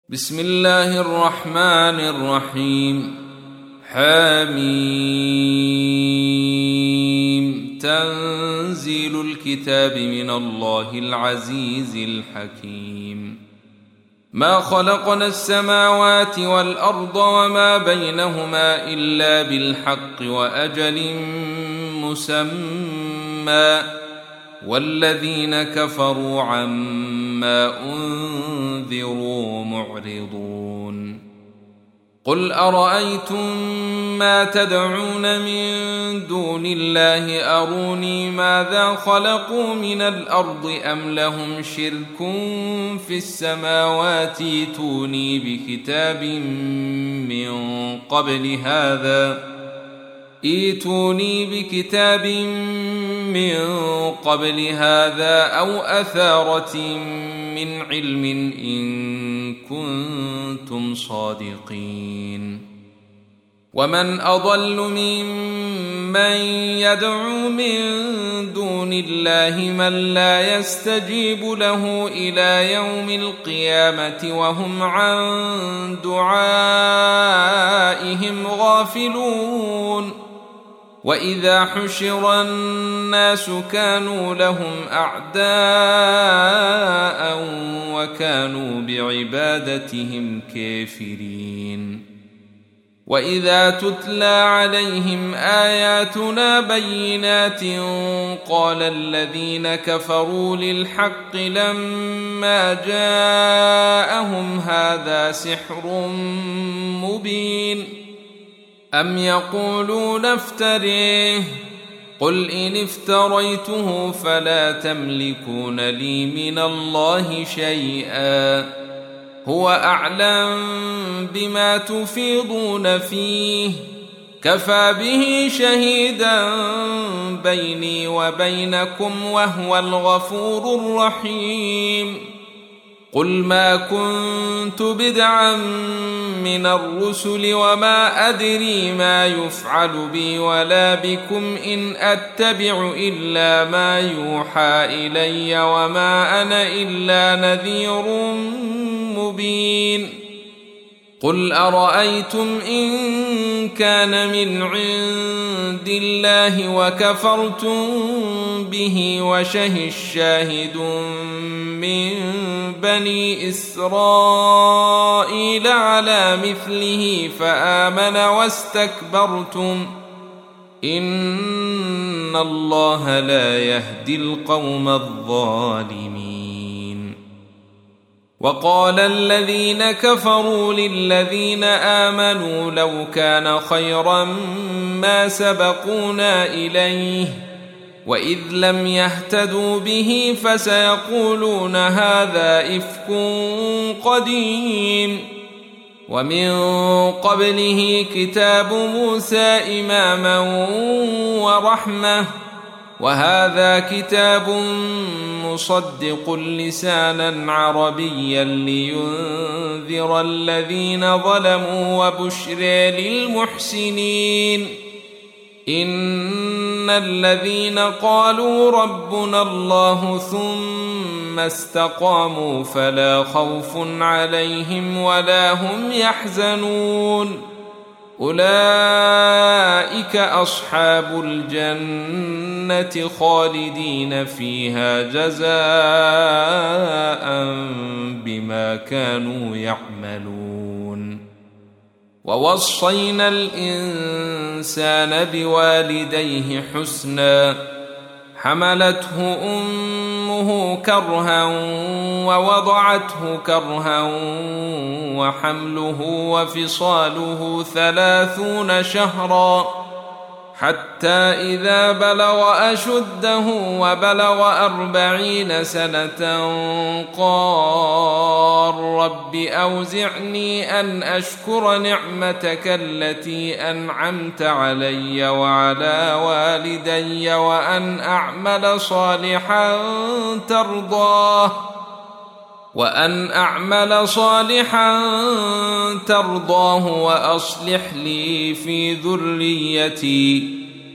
بسم الله الرحمن الرحيم. حميم. تنزيل الكتاب من الله العزيز الحكيم. ما خلقنا السماوات والأرض وما بينهما إلا بالحق وأجل مسمى، والذين كفروا عما أنذروا معرضون. قل أرأيتم ما تدعون من دون الله أروني ماذا خلقوا من الأرض أم لهم شرك في السماوات ائتوني بكتاب من قبل هذا أو أثارة من علم إن كنتم صادقين. ومن أضل ممن يدعو من دون الله من لا يستجيب له إلى يوم القيامة وهم عن دعائهم غافلون. وإذا حشر الناس كانوا لهم أعداء وكانوا بعبادتهم كافرين. وإذا تتلى عليهم آياتنا بينات قال الذين كفروا للحق لما جاءهم هذا سحر مبين. أم يقولون افتريه قل إن افتريته فلا تملكون لي من الله شيئا هو أعلم بما تفيضون فيه كفى به شهيدا بيني وبينكم وهو الغفور الرحيم. قل ما كنت بدعا من الرسل وما أدري ما يفعل بي ولا بكم إن أتبع إلا ما يوحى إلي وما أنا إلا نذير مبين. قل أرأيتم إن كان من عند الله وكفرتم به وشهد شاهد من بني إسرائيل على مثله فآمن واستكبرتم إن الله لا يهدي القوم الظالمين. وقال الذين كفروا للذين آمنوا لو كان خيرا ما سبقونا إليه وإذ لم يهتدوا به فسيقولون هذا إفك قديم. ومن قبله كتاب موسى إماما ورحمة وهذا كتاب مصدق لسانا عربيا لينذر الذين ظلموا وبشرى للمحسنين. إن الذين قالوا ربنا الله ثم استقاموا فلا خوف عليهم ولا هم يحزنون أولئك أصحاب الجنة خالدين فيها جزاء بما كانوا يعملون. ووصينا الإنسان بوالديه حسنا حملته أمه كرها ووضعته كرها وحمله وفصاله 30 شهرا حتى إذا بلغ أشده وبلغ 40 سنة قال رب أوزعني أن أشكر نعمتك التي أنعمت علي وعلى والدي وأن أعمل صالحا ترضاه وأصلح لي في ذريتي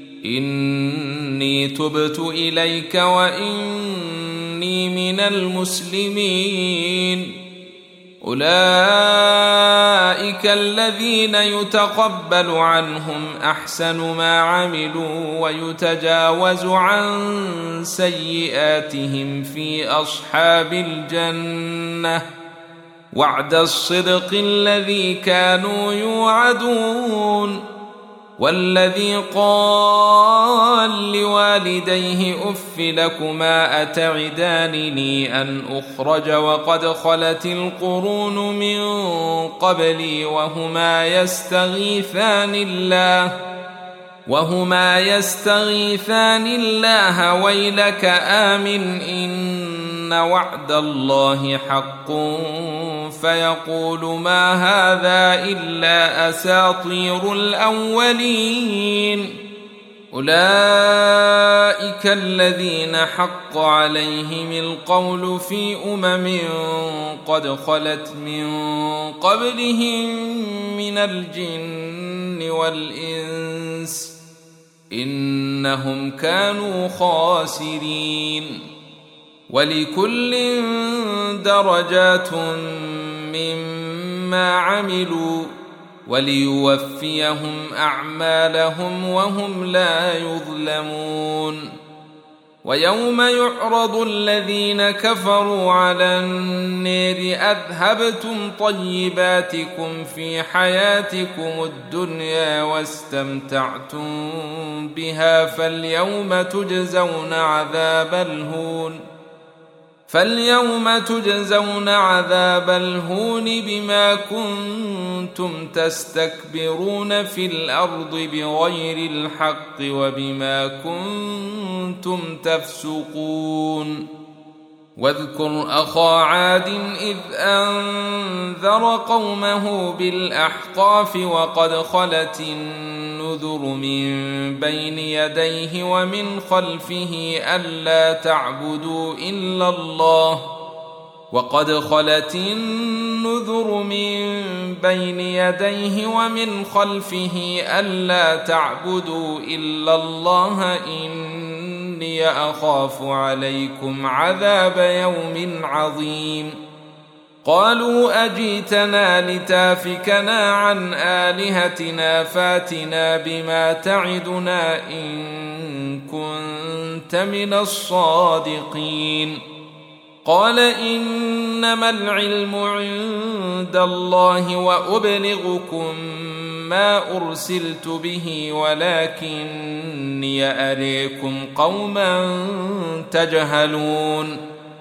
إني تبت إليك وإني من المسلمين أولئك الذين يتقبل عنهم أحسن ما عملوا ويتجاوز عن سيئاتهم في أصحاب الجنة وعد الصدق الذي كانوا يوعدون. والذي قال لوالديه أف لكما أتعدانني أن أخرج وقد خلت القرون من قبلي وهما يستغيثان الله ويلك آمن إن وعد الله حق فيقول ما هذا إلا أساطير الأولين. أولئك الذين حق عليهم القول في قد خلت من قبلهم من الجن والإنس إنهم كانوا خاسرين. ولكل درجات مما عملوا وليوفيهم أعمالهم وهم لا يظلمون. ويوم يعرض الذين كفروا على النار أذهبتم طيباتكم في حياتكم الدنيا واستمتعتم بها فاليوم تجزون عذاب الهون بما كنتم تستكبرون في الأرض بغير الحق وبما كنتم تفسقون. واذكر أخا عاد إذ أنذر قومه بالأحقاف وقد خلت النذر من بين يديه ومن خلفه ألا تعبدوا إلا الله إني أخاف عليكم عذاب يوم عظيم. قالوا أجيتنا لتافكنا عن آلهتنا فاتنا بما تعدنا إن كنت من الصادقين. قال إنما العلم عند الله وأبلغكم ما أرسلت به ولكني أريكم قوما تجهلون.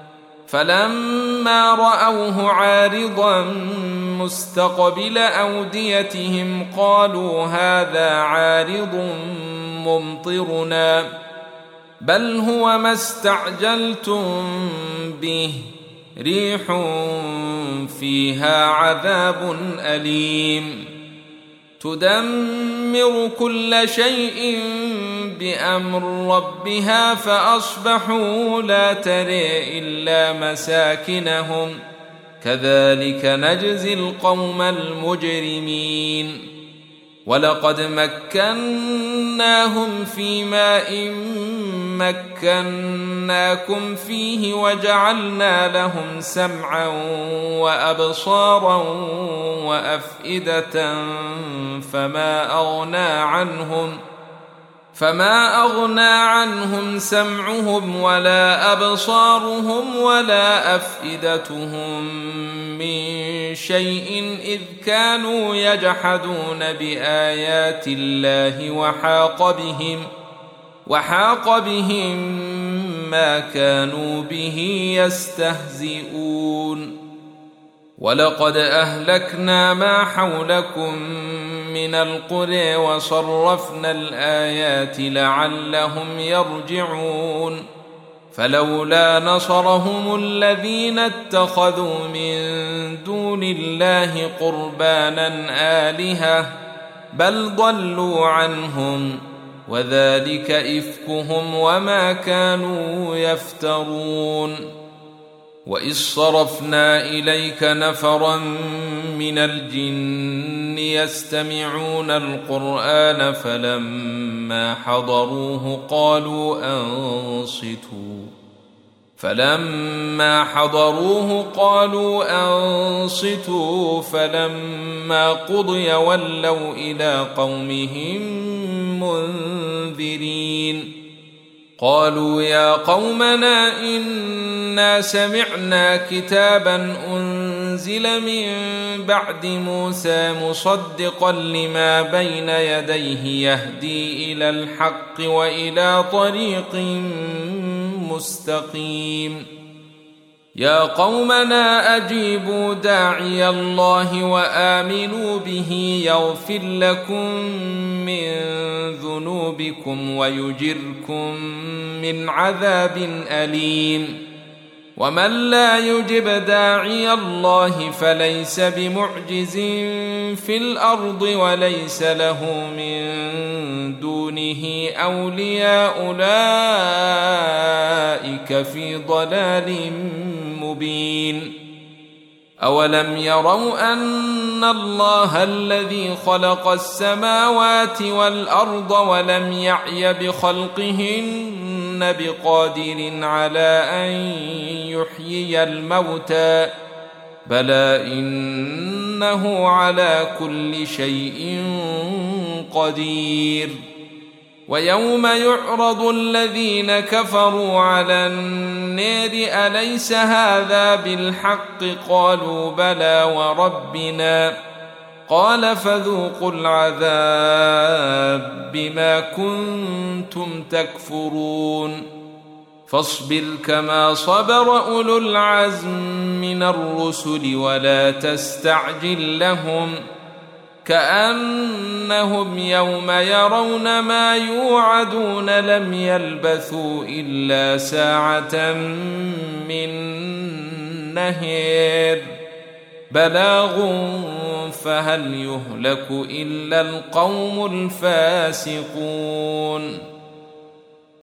فلما رأوه عارضا مستقبل أوديتهم قالوا هذا عارض ممطرنا بل هو ما استعجلتم به ريح فيها عذاب أليم تدمر كل شيء بأمر ربها فأصبحوا لا ترى إلا مساكنهم كذلك نجزي القوم المجرمين. ولقد مكناهم في ماء مكناكم فيه وجعلنا لهم سمعا وأبصارا وأفئدة فما أغنى عنهم سمعهم ولا أبصارهم ولا أفئدتهم من شيء إذ كانوا يجحدون بآيات الله وحاق بهم ما كانوا به يستهزئون. ولقد أهلكنا ما حولكم من القرى وصرفنا الآيات لعلهم يرجعون. فلولا نصرهم الذين اتخذوا من دون الله قربانا آلهة بل ضلوا عنهم وذلك إفكهم وما كانوا يفترون. وإذ صرفنا إليك نفرا من الجن يستمعون القرآن فلما حضروه قالوا أنصتوا فلما حضروه قالوا أنصتوا فلما قضي ولوا إلى قومهم منذرين قالوا يا قومنا إنا سمعنا كتابا أنزل من بعد موسى مصدقا لما بين يديه يهدي إلى الحق وإلى طريق مستقيم يا قومنا أجيبوا داعي الله وآمنوا به يغفر لكم من ذنوبكم ويجركم من عذاب أليم ومن لا يجب داعي الله فليس بمعجز في الأرض وليس له من دونه أولياء أولئك في ضلال مبين أولم يروا أن الله الذي خلق السماوات والأرض ولم يعي بخلقهن بقادر على أن يحيي الموتى بلى إنه على كل شيء قدير ويوم يعرض الذين كفروا على النار أليس هذا بالحق قالوا بلى وربنا قال فذوقوا العذاب بما كنتم تكفرون فاصبر كما صبر أولو العزم من الرسل ولا تستعجل لهم كأنهم يوم يرون ما يوعدون لم يلبثوا إلا ساعة من نهار بلاغ فهل يهلك إلا القوم الفاسقون